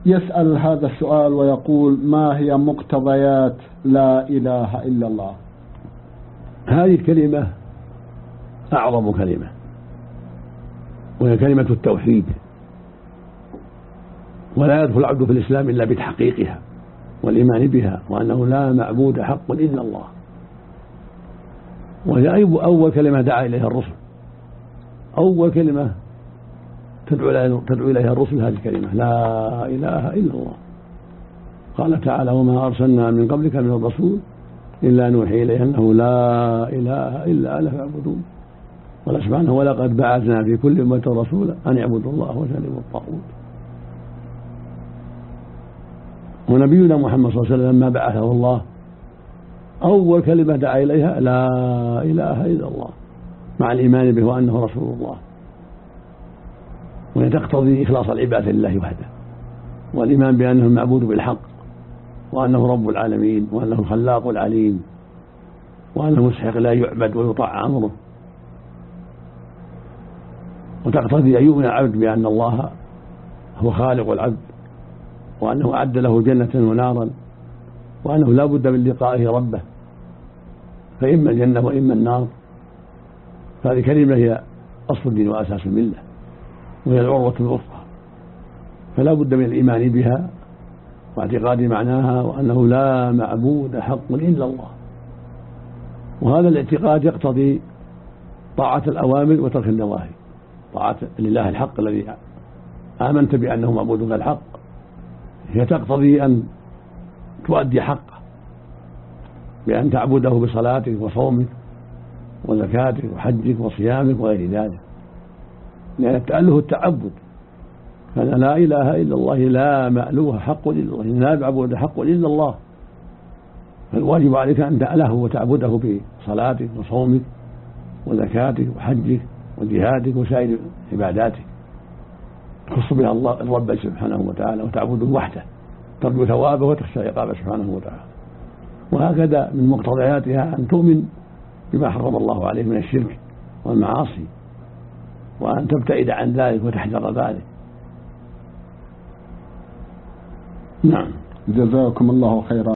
يسأل هذا السؤال ويقول: ما هي مقتضيات لا إله إلا الله؟ هذه الكلمة أعظم كلمة، وهي كلمة التوحيد، ولا يدخل العبد في الإسلام إلا بتحقيقها والإيمان بها، وأنه لا معبود حق إلا الله. وهي أول كلمة دعا إليها الرسل، أول كلمة تدعو إليها الرسل هذه الكلمة: لا إله إلا الله. قال تعالى: وما أرسلنا من قبلك من الرسول إلا نوحي إليه أنه لا إله إلا أنا فاعبدون. قال سبحانه: ولقد بعثنا في كل أمة رسولا أن اعبدوا الله واجتنبوا الطاغوت. ونبينا محمد صلى الله عليه وسلم لما بعثه الله أول كلمة دعا إليها: لا إله إلا الله، مع الإيمان به وأنه رسول الله. وهي تقتضي إخلاص العبادة لله وحده، والإيمان بأنه المعبود بالحق، وأنه رب العالمين، وأنه الخلاق العليم، وأنه مستحق لا يعبد ويطاع أمره. وتقتضي أن يؤمن العبد بأن الله هو خالق العبد، وأنه أعد له جنة ونارا، وأنه لا بد من لقائه ربه، فإما الجنة وإما النار. هذه كلمة هي أصل الدين وأساس الملة، وهي العروة الوثقى، فلا بد من الإيمان بها واعتقاد معناها، وأنه لا معبود حق إلا الله. وهذا الاعتقاد يقتضي طاعة الأوامر وترك النواهي، طاعة لله الحق الذي آمنت بأنه معبود الحق، هي تقتضي أن تؤدي حقه بأن تعبده بصلاتك وصومك وزكاتك وحجك وصيامك وغير ذلك، لأن التأله التعبد. فأنا لا إله إلا الله لا مألوه حق إلا الله، لا معبود حق إلا الله، فالواجب عليك أن تأله وتعبده بصلاتك وصومك وزكاتك وحجك وجهادك وسائر عباداتك تخص بها الله الرب سبحانه وتعالى، وتعبده وحده، ترجو ثوابه وتخشى عقابه سبحانه وتعالى. وهكذا من مقتضياتها أن تؤمن بما حرم الله عليه من الشرك والمعاصي، وأن تبتعد عن ذلك وتحذر ذلك. نعم. جزاكم الله خيرا.